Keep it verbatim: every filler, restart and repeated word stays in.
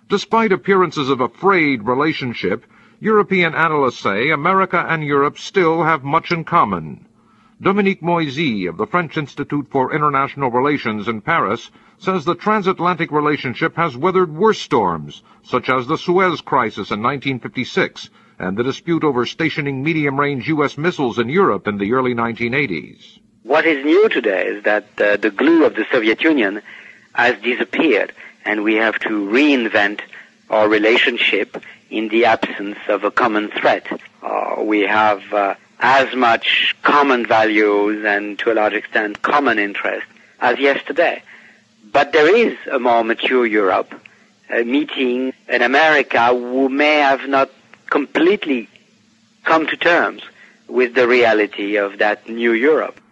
Despite appearances of a frayed relationship, European analysts say America and Europe still have much in common. Dominique Moisy of the French Institute for International Relations in Paris says the transatlantic relationship has weathered worse storms, such as the Suez Crisis in nineteen fifty-six and the dispute over stationing medium-range U S missiles in Europe in the early nineteen eighties. What is new today is that uh, the glue of the Soviet Union has disappeared, and we have to reinvent our relationship in the absence of a common threat. Uh, we have uh, as much common values and, to a large extent, common interests as yesterday. But there is a more mature Europe uh, meeting an America who may have not completely come to terms with the reality of that new Europe.